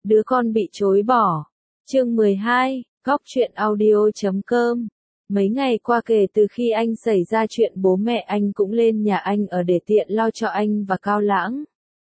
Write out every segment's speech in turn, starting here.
Đứa con bị chối bỏ. Chương 12, góc truyện audio.com. Mấy ngày qua kể từ khi anh xảy ra chuyện bố mẹ anh cũng lên nhà anh ở để tiện lo cho anh và Cao Lãng.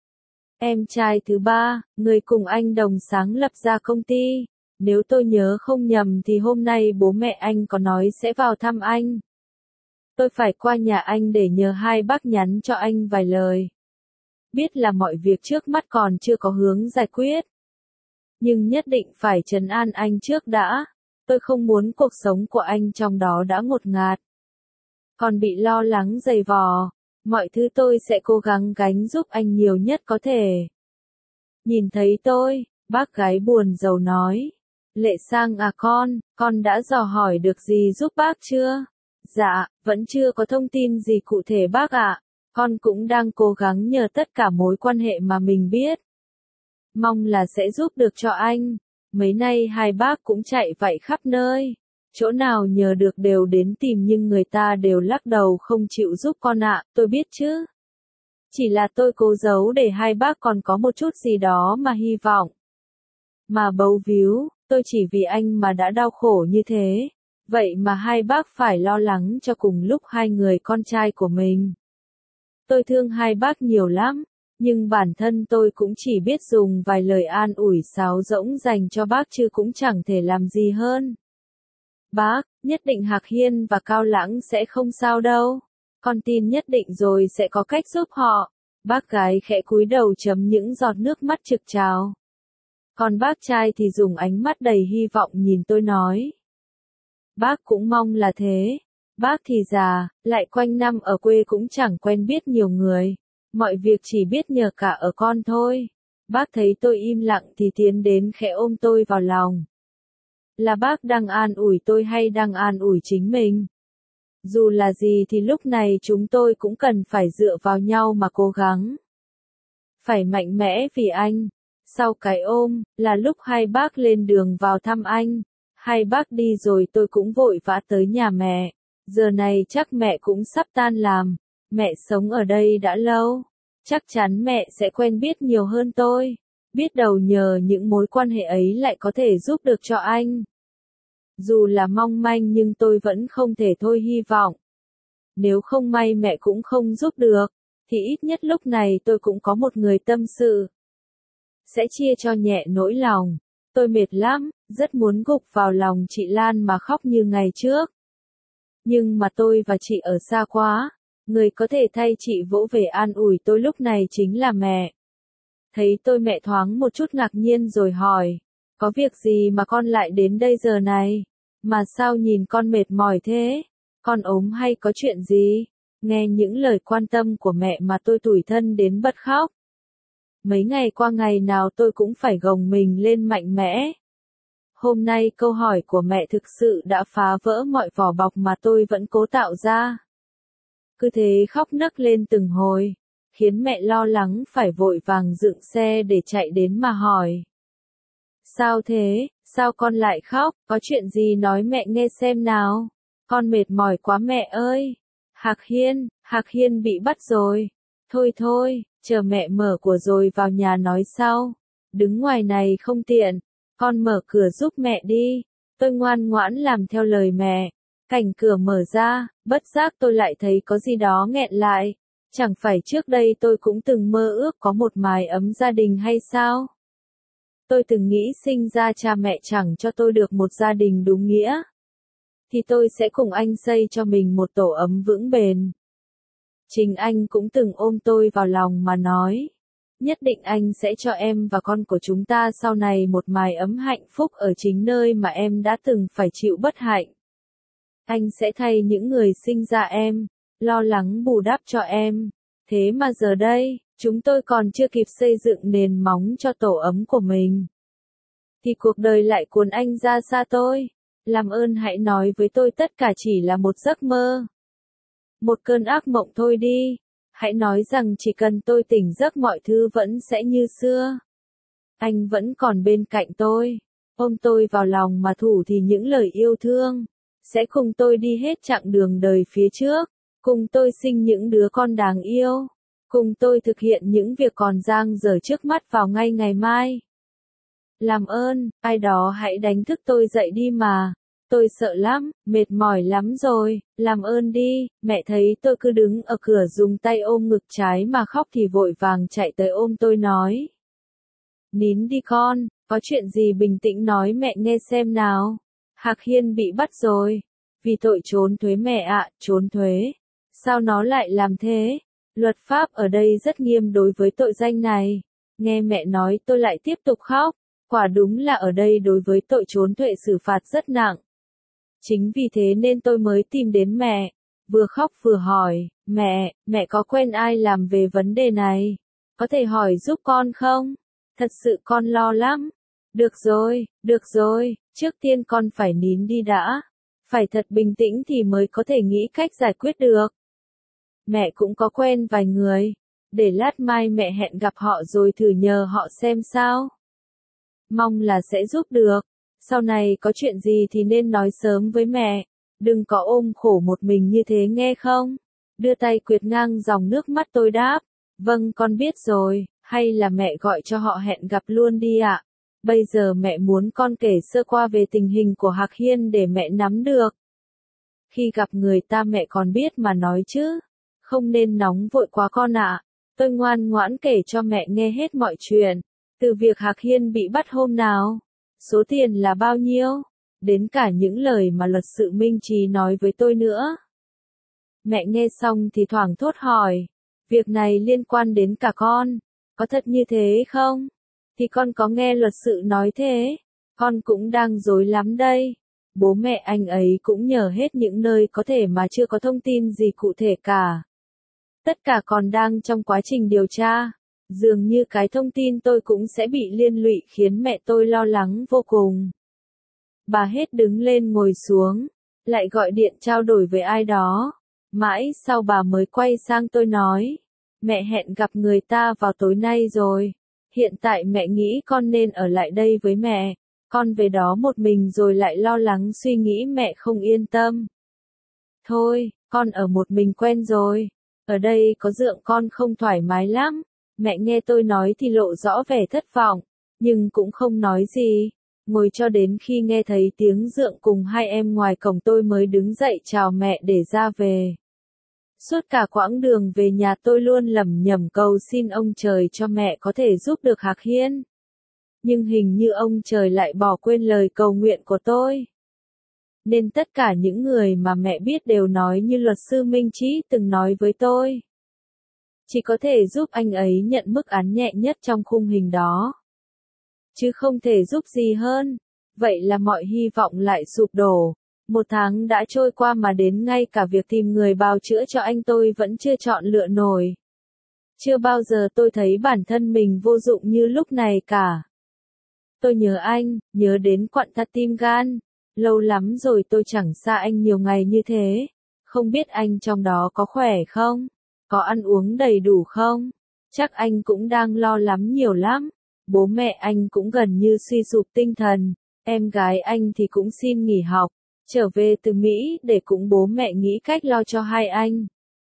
Em trai thứ ba, người cùng anh đồng sáng lập ra công ty. Nếu tôi nhớ không nhầm thì hôm nay bố mẹ anh có nói sẽ vào thăm anh. Tôi phải qua nhà anh để nhờ hai bác nhắn cho anh vài lời. Biết là mọi việc trước mắt còn chưa có hướng giải quyết. Nhưng nhất định phải trấn an anh trước đã. Tôi không muốn cuộc sống của anh trong đó đã ngột ngạt. Còn bị lo lắng dày vò. Mọi thứ tôi sẽ cố gắng gánh giúp anh nhiều nhất có thể. Nhìn thấy tôi, bác gái buồn rầu nói. Lệ Sang à con đã dò hỏi được gì giúp bác chưa? Dạ, vẫn chưa có thông tin gì cụ thể bác ạ. Con cũng đang cố gắng nhờ tất cả mối quan hệ mà mình biết. Mong là sẽ giúp được cho anh. Mấy nay hai bác cũng chạy vạy khắp nơi. Chỗ nào nhờ được đều đến tìm nhưng người ta đều lắc đầu không chịu giúp con ạ, tôi biết chứ. Chỉ là tôi cố giấu để hai bác còn có một chút gì đó mà hy vọng. Mà bấu víu, tôi chỉ vì anh mà đã đau khổ như thế. Vậy mà hai bác phải lo lắng cho cùng lúc hai người con trai của mình. Tôi thương hai bác nhiều lắm, nhưng bản thân tôi cũng chỉ biết dùng vài lời an ủi sáo rỗng dành cho bác chứ cũng chẳng thể làm gì hơn. Bác, nhất định Hạc Hiên và Cao Lãng sẽ không sao đâu. Con tin nhất định rồi sẽ có cách giúp họ. Bác gái khẽ cúi đầu chấm những giọt nước mắt trực trào. Còn bác trai thì dùng ánh mắt đầy hy vọng nhìn tôi nói. Bác cũng mong là thế. Bác thì già, lại quanh năm ở quê cũng chẳng quen biết nhiều người. Mọi việc chỉ biết nhờ cả ở con thôi. Bác thấy tôi im lặng thì tiến đến khẽ ôm tôi vào lòng. Là bác đang an ủi tôi hay đang an ủi chính mình? Dù là gì thì lúc này chúng tôi cũng cần phải dựa vào nhau mà cố gắng. Phải mạnh mẽ vì anh. Sau cái ôm, là lúc hai bác lên đường vào thăm anh. Hai bác đi rồi tôi cũng vội vã tới nhà mẹ. Giờ này chắc mẹ cũng sắp tan làm. Mẹ sống ở đây đã lâu. Chắc chắn mẹ sẽ quen biết nhiều hơn tôi. Biết đâu nhờ những mối quan hệ ấy lại có thể giúp được cho anh. Dù là mong manh nhưng tôi vẫn không thể thôi hy vọng. Nếu không may mẹ cũng không giúp được, thì ít nhất lúc này tôi cũng có một người tâm sự. Sẽ chia cho nhẹ nỗi lòng. Tôi mệt lắm, rất muốn gục vào lòng chị Lan mà khóc như ngày trước. Nhưng mà tôi và chị ở xa quá, người có thể thay chị vỗ về an ủi tôi lúc này chính là mẹ. Thấy tôi mẹ thoáng một chút ngạc nhiên rồi hỏi, có việc gì mà con lại đến đây giờ này? Mà sao nhìn con mệt mỏi thế? Con ốm hay có chuyện gì? Nghe những lời quan tâm của mẹ mà tôi tủi thân đến bật khóc. Mấy ngày qua ngày nào tôi cũng phải gồng mình lên mạnh mẽ. Hôm nay câu hỏi của mẹ thực sự đã phá vỡ mọi vỏ bọc mà tôi vẫn cố tạo ra. Cứ thế khóc nấc lên từng hồi, khiến mẹ lo lắng phải vội vàng dựng xe để chạy đến mà hỏi. Sao thế, sao con lại khóc, có chuyện gì nói mẹ nghe xem nào. Con mệt mỏi quá mẹ ơi. Hạc Hiên bị bắt rồi. Thôi, chờ mẹ mở của rồi vào nhà nói sau. Đứng ngoài này không tiện, con mở cửa giúp mẹ đi. Tôi ngoan ngoãn làm theo lời mẹ. Cảnh cửa mở ra, bất giác tôi lại thấy có gì đó nghẹn lại. Chẳng phải trước đây tôi cũng từng mơ ước có một mái ấm gia đình hay sao? Tôi từng nghĩ sinh ra cha mẹ chẳng cho tôi được một gia đình đúng nghĩa. Thì tôi sẽ cùng anh xây cho mình một tổ ấm vững bền. Chính anh cũng từng ôm tôi vào lòng mà nói. Nhất định anh sẽ cho em và con của chúng ta sau này một mái ấm hạnh phúc ở chính nơi mà em đã từng phải chịu bất hạnh. Anh sẽ thay những người sinh ra em, lo lắng bù đắp cho em. Thế mà giờ đây, chúng tôi còn chưa kịp xây dựng nền móng cho tổ ấm của mình. Thì cuộc đời lại cuốn anh ra xa tôi. Làm ơn hãy nói với tôi tất cả chỉ là một giấc mơ. Một cơn ác mộng thôi đi. Hãy nói rằng chỉ cần tôi tỉnh giấc mọi thứ vẫn sẽ như xưa. Anh vẫn còn bên cạnh tôi. Ôm tôi vào lòng mà thủ thì những lời yêu thương. Sẽ cùng tôi đi hết chặng đường đời phía trước. Cùng tôi sinh những đứa con đáng yêu. Cùng tôi thực hiện những việc còn dang dở trước mắt vào ngay ngày mai. Làm ơn, ai đó hãy đánh thức tôi dậy đi mà. Tôi sợ lắm, mệt mỏi lắm rồi, làm ơn đi. Mẹ thấy tôi cứ đứng ở cửa dùng tay ôm ngực trái mà khóc thì vội vàng chạy tới ôm tôi nói. Nín đi con, có chuyện gì bình tĩnh nói mẹ nghe xem nào. Hạc Hiên bị bắt rồi. Vì tội trốn thuế mẹ ạ, trốn thuế. Sao nó lại làm thế? Luật pháp ở đây rất nghiêm đối với tội danh này. Nghe mẹ nói tôi lại tiếp tục khóc. Quả đúng là ở đây đối với tội trốn thuế xử phạt rất nặng. Chính vì thế nên tôi mới tìm đến mẹ. Vừa khóc vừa hỏi, mẹ có quen ai làm về vấn đề này? Có thể hỏi giúp con không? Thật sự con lo lắm. Được rồi, trước tiên con phải nín đi đã. Phải thật bình tĩnh thì mới có thể nghĩ cách giải quyết được. Mẹ cũng có quen vài người. Để lát mai mẹ hẹn gặp họ rồi thử nhờ họ xem sao. Mong là sẽ giúp được. Sau này có chuyện gì thì nên nói sớm với mẹ. Đừng có ôm khổ một mình như thế nghe không? Đưa tay quệt ngang dòng nước mắt tôi đáp. Vâng con biết rồi, hay là mẹ gọi cho họ hẹn gặp luôn đi ạ. Bây giờ mẹ muốn con kể sơ qua về tình hình của Hạc Hiên để mẹ nắm được. Khi gặp người ta mẹ còn biết mà nói chứ. Không nên nóng vội quá con ạ. Tôi ngoan ngoãn kể cho mẹ nghe hết mọi chuyện. Từ việc Hạc Hiên bị bắt hôm nào, số tiền là bao nhiêu, đến cả những lời mà luật sư Minh Trí nói với tôi nữa. Mẹ nghe xong thì thoảng thốt hỏi, việc này liên quan đến cả con, có thật như thế không? Thì con có nghe luật sư nói thế, con cũng đang rối lắm đây. Bố mẹ anh ấy cũng nhờ hết những nơi có thể mà chưa có thông tin gì cụ thể cả. Tất cả còn đang trong quá trình điều tra. Dường như cái thông tin tôi cũng sẽ bị liên lụy khiến mẹ tôi lo lắng vô cùng. Bà hết đứng lên ngồi xuống, lại gọi điện trao đổi với ai đó. Mãi sau bà mới quay sang tôi nói, mẹ hẹn gặp người ta vào tối nay rồi. Hiện tại mẹ nghĩ con nên ở lại đây với mẹ. Con về đó một mình rồi lại lo lắng suy nghĩ mẹ không yên tâm. Thôi, con ở một mình quen rồi. Ở đây có Dượng con không thoải mái lắm. Mẹ nghe tôi nói thì lộ rõ vẻ thất vọng, nhưng cũng không nói gì. Ngồi cho đến khi nghe thấy tiếng Dượng cùng hai em ngoài cổng tôi mới đứng dậy chào mẹ để ra về. Suốt cả quãng đường về nhà tôi luôn lẩm nhẩm cầu xin ông trời cho mẹ có thể giúp được Hạc Hiên. Nhưng hình như ông trời lại bỏ quên lời cầu nguyện của tôi. Nên tất cả những người mà mẹ biết đều nói như luật sư Minh Trí từng nói với tôi. Chỉ có thể giúp anh ấy nhận mức án nhẹ nhất trong khung hình đó. Chứ không thể giúp gì hơn. Vậy là mọi hy vọng lại sụp đổ. 1 tháng đã trôi qua mà đến ngay cả việc tìm người bào chữa cho anh tôi vẫn chưa chọn lựa nổi. Chưa bao giờ tôi thấy bản thân mình vô dụng như lúc này cả. Tôi nhớ anh, nhớ đến quặn thắt tim gan. Lâu lắm rồi tôi chẳng xa anh nhiều ngày như thế. Không biết anh trong đó có khỏe không? Có ăn uống đầy đủ không? Chắc anh cũng đang lo lắm nhiều lắm. Bố mẹ anh cũng gần như suy sụp tinh thần. Em gái anh thì cũng xin nghỉ học, trở về từ Mỹ để cùng bố mẹ nghĩ cách lo cho hai anh.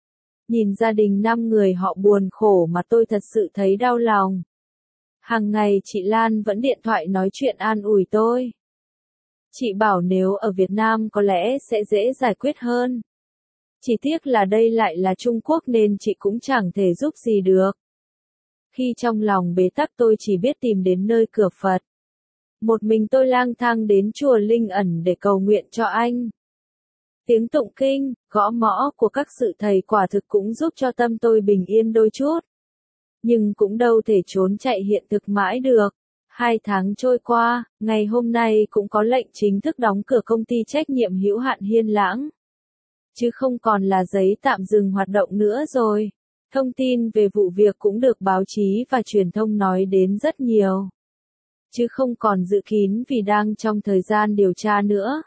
Nhìn gia đình 5 người họ buồn khổ mà tôi thật sự thấy đau lòng. Hàng ngày chị Lan vẫn điện thoại nói chuyện an ủi tôi. Chị bảo nếu ở Việt Nam có lẽ sẽ dễ giải quyết hơn. Chỉ tiếc là đây lại là Trung Quốc nên chị cũng chẳng thể giúp gì được. Khi trong lòng bế tắc tôi chỉ biết tìm đến nơi cửa Phật. Một mình tôi lang thang đến chùa Linh Ẩn để cầu nguyện cho anh. Tiếng tụng kinh, gõ mõ của các sự thầy quả thực cũng giúp cho tâm tôi bình yên đôi chút. Nhưng cũng đâu thể trốn chạy hiện thực mãi được. 2 tháng trôi qua, ngày hôm nay cũng có lệnh chính thức đóng cửa công ty trách nhiệm hữu hạn Hiên Lãng. Chứ không còn là giấy tạm dừng hoạt động nữa rồi. Thông tin về vụ việc cũng được báo chí và truyền thông nói đến rất nhiều. Chứ không còn dự kín vì đang trong thời gian điều tra nữa.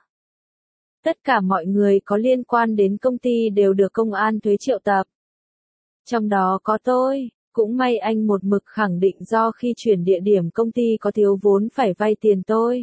Tất cả mọi người có liên quan đến công ty đều được công an thuế triệu tập. Trong đó có tôi, cũng may anh một mực khẳng định do khi chuyển địa điểm công ty có thiếu vốn phải vay tiền tôi.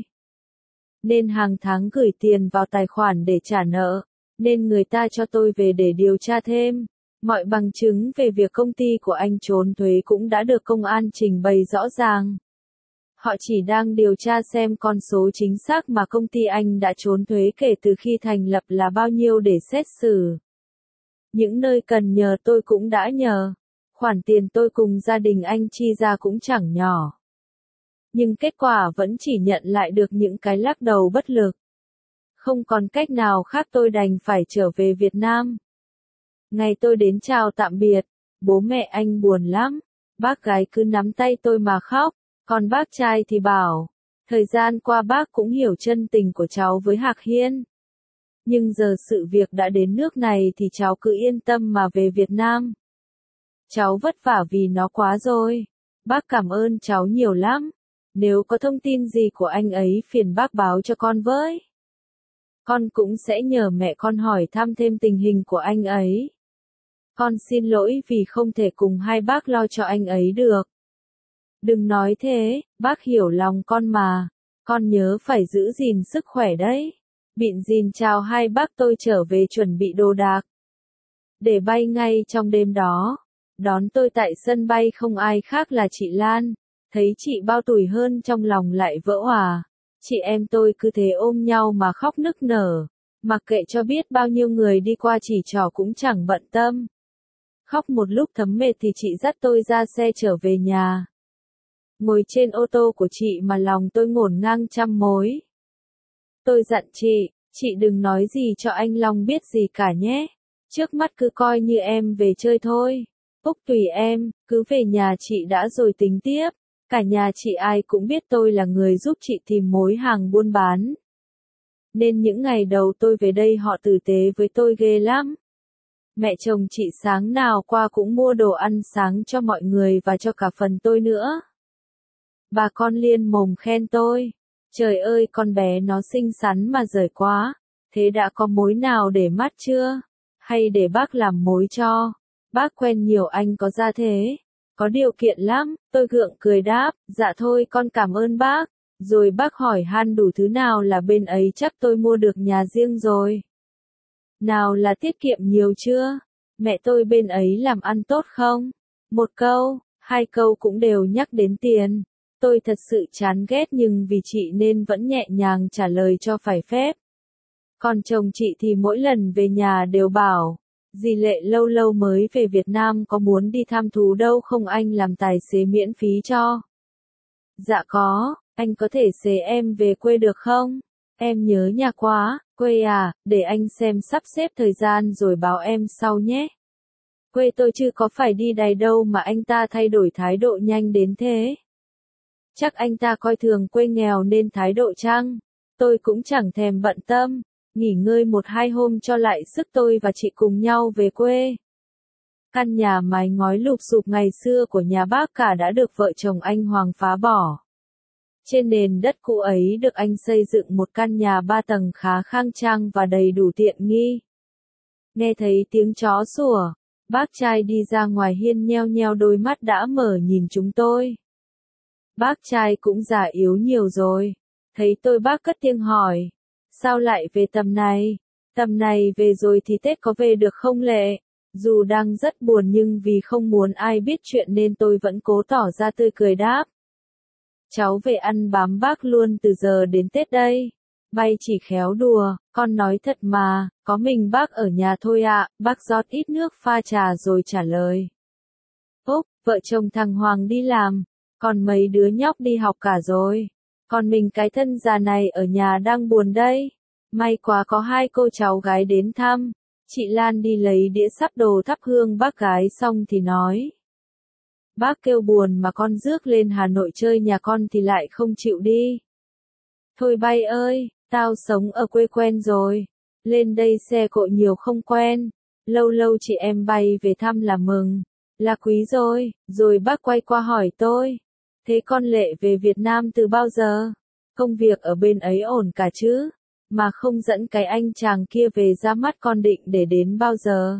Nên hàng tháng gửi tiền vào tài khoản để trả nợ, nên người ta cho tôi về để điều tra thêm. Mọi bằng chứng về việc công ty của anh trốn thuế cũng đã được công an trình bày rõ ràng. Họ chỉ đang điều tra xem con số chính xác mà công ty anh đã trốn thuế kể từ khi thành lập là bao nhiêu để xét xử. Những nơi cần nhờ tôi cũng đã nhờ. Khoản tiền tôi cùng gia đình anh chi ra cũng chẳng nhỏ. Nhưng kết quả vẫn chỉ nhận lại được những cái lắc đầu bất lực. Không còn cách nào khác tôi đành phải trở về Việt Nam. Ngày tôi đến chào tạm biệt, bố mẹ anh buồn lắm. Bác gái cứ nắm tay tôi mà khóc, còn bác trai thì bảo, thời gian qua bác cũng hiểu chân tình của cháu với Hạc Hiên. Nhưng giờ sự việc đã đến nước này thì cháu cứ yên tâm mà về Việt Nam. Cháu vất vả vì nó quá rồi. Bác cảm ơn cháu nhiều lắm. Nếu có thông tin gì của anh ấy phiền bác báo cho con với. Con cũng sẽ nhờ mẹ con hỏi thăm thêm tình hình của anh ấy. Con xin lỗi vì không thể cùng hai bác lo cho anh ấy được. Đừng nói thế, bác hiểu lòng con mà. Con nhớ phải giữ gìn sức khỏe đấy. Bịn dìn chào hai bác tôi trở về chuẩn bị đồ đạc. Để bay ngay trong đêm đó. Đón tôi tại sân bay không ai khác là chị Lan. Thấy chị bao tuổi hơn trong lòng lại vỡ òa. Chị em tôi cứ thế ôm nhau mà khóc nức nở. Mặc kệ cho biết bao nhiêu người đi qua chỉ trỏ cũng chẳng bận tâm. Khóc một lúc thấm mệt thì chị dắt tôi ra xe trở về nhà. Ngồi trên ô tô của chị mà lòng tôi ngổn ngang trăm mối. Tôi dặn chị đừng nói gì cho anh Long biết gì cả nhé. Trước mắt cứ coi như em về chơi thôi. Úc tùy em, cứ về nhà chị đã rồi tính tiếp. Cả nhà chị ai cũng biết tôi là người giúp chị tìm mối hàng buôn bán. Nên những ngày đầu tôi về đây họ tử tế với tôi ghê lắm. Mẹ chồng chị sáng nào qua cũng mua đồ ăn sáng cho mọi người và cho cả phần tôi nữa. Bà con liên mồm khen tôi. Trời ơi con bé nó xinh xắn mà giỏi quá. Thế đã có mối nào để mắt chưa? Hay để bác làm mối cho? Bác quen nhiều anh có ra thế. Có điều kiện lắm, tôi gượng cười đáp, dạ thôi con cảm ơn bác. Rồi bác hỏi han đủ thứ nào là bên ấy chắc tôi mua được nhà riêng rồi. Nào là tiết kiệm nhiều chưa? Mẹ tôi bên ấy làm ăn tốt không? Một câu, hai câu cũng đều nhắc đến tiền. Tôi thật sự chán ghét nhưng vì chị nên vẫn nhẹ nhàng trả lời cho phải phép. Còn chồng chị thì mỗi lần về nhà đều bảo, dì Lệ lâu lâu mới về Việt Nam có muốn đi thăm thú đâu không anh làm tài xế miễn phí cho. Dạ có, anh có thể xế em về quê được không? Em nhớ nhà quá, quê à, để anh xem sắp xếp thời gian rồi báo em sau nhé. Quê tôi chứ có phải đi đày đâu mà anh ta thay đổi thái độ nhanh đến thế. Chắc anh ta coi thường quê nghèo nên thái độ chăng? Tôi cũng chẳng thèm bận tâm, nghỉ ngơi một hai hôm cho lại sức tôi và chị cùng nhau về quê. Căn nhà mái ngói lụp xụp ngày xưa của nhà bác cả đã được vợ chồng anh Hoàng phá bỏ. Trên nền đất cũ ấy được anh xây dựng một căn nhà 3 tầng khá khang trang và đầy đủ tiện nghi. Nghe thấy tiếng chó sủa, bác trai đi ra ngoài hiên nheo nheo đôi mắt đã mở nhìn chúng tôi. Bác trai cũng già yếu nhiều rồi. Thấy tôi bác cất tiếng hỏi. Sao lại về tầm này? Tầm này về rồi thì Tết có về được không Lệ? Dù đang rất buồn nhưng vì không muốn ai biết chuyện nên tôi vẫn cố tỏ ra tươi cười đáp. Cháu về ăn bám bác luôn từ giờ đến Tết đây. Bay chỉ khéo đùa, con nói thật mà, có mình bác ở nhà thôi ạ, bác rót ít nước pha trà rồi trả lời. Úc, vợ chồng thằng Hoàng đi làm, còn mấy đứa nhóc đi học cả rồi. Còn mình cái thân già này ở nhà đang buồn đây. May quá có hai cô cháu gái đến thăm. Chị Lan đi lấy đĩa sắp đồ thắp hương bác gái xong thì nói. Bác kêu buồn mà con rước lên Hà Nội chơi nhà con thì lại không chịu đi. Thôi bay ơi, tao sống ở quê quen rồi. Lên đây xe cộ nhiều không quen. Lâu lâu chị em bay về thăm là mừng. Là quý rồi. Rồi bác quay qua hỏi tôi. Thế con Lệ về Việt Nam từ bao giờ? Công việc ở bên ấy ổn cả chứ? Mà không dẫn cái anh chàng kia về ra mắt con định để đến bao giờ?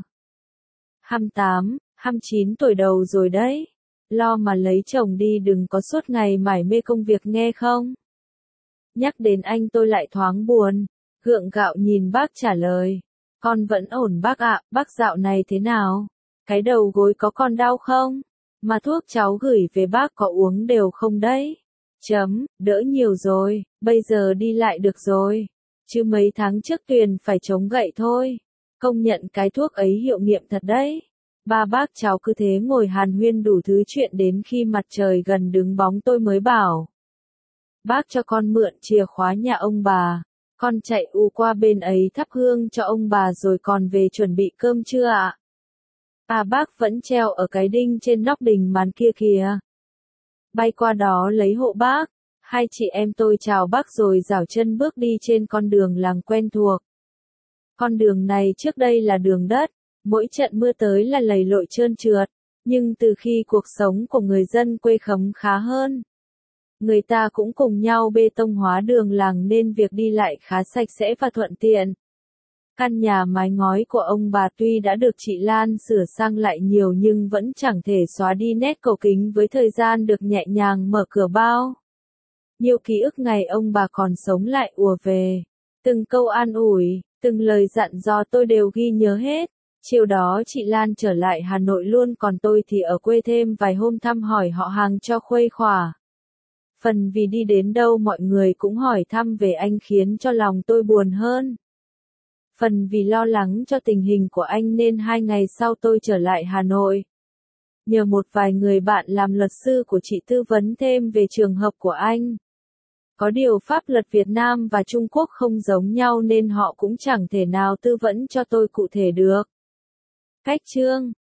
28, 29 tuổi đầu rồi đấy. Lo mà lấy chồng đi đừng có suốt ngày mải mê công việc nghe không? Nhắc đến anh tôi lại thoáng buồn. Gượng gạo nhìn bác trả lời. Con vẫn ổn bác ạ, bác dạo này thế nào? Cái đầu gối có còn đau không? Mà thuốc cháu gửi về bác có uống đều không đấy? Đỡ nhiều rồi, bây giờ đi lại được rồi. Chứ mấy tháng trước Tuyền phải chống gậy thôi. Công nhận cái thuốc ấy hiệu nghiệm thật đấy. Ba bác cháu cứ thế ngồi hàn huyên đủ thứ chuyện đến khi mặt trời gần đứng bóng tôi mới bảo. Bác cho con mượn chìa khóa nhà ông bà. Con chạy qua bên ấy thắp hương cho ông bà rồi còn về chuẩn bị cơm chưa ạ? À bác vẫn treo ở cái đinh trên nóc đình màn kia kìa. Bay qua đó lấy hộ bác. Hai chị em tôi chào bác rồi giảo chân bước đi trên con đường làng quen thuộc. Con đường này trước đây là đường đất, mỗi trận mưa tới là lầy lội trơn trượt, nhưng từ khi cuộc sống của người dân quê khấm khá hơn, người ta cũng cùng nhau bê tông hóa đường làng nên việc đi lại khá sạch sẽ và thuận tiện. Căn nhà mái ngói của ông bà tuy đã được chị Lan sửa sang lại nhiều nhưng vẫn chẳng thể xóa đi nét cổ kính với thời gian được nhẹ nhàng mở cửa bao. Nhiều ký ức ngày ông bà còn sống lại ùa về. Từng câu an ủi, từng lời dặn dò tôi đều ghi nhớ hết. Chiều đó chị Lan trở lại Hà Nội luôn còn tôi thì ở quê thêm vài hôm thăm hỏi họ hàng cho khuây khỏa. Phần vì đi đến đâu mọi người cũng hỏi thăm về anh khiến cho lòng tôi buồn hơn. Phần vì lo lắng cho tình hình của anh nên 2 ngày sau tôi trở lại Hà Nội. Nhờ một vài người bạn làm luật sư của chị tư vấn thêm về trường hợp của anh. Có điều pháp luật Việt Nam và Trung Quốc không giống nhau nên họ cũng chẳng thể nào tư vấn cho tôi cụ thể được. Cách chương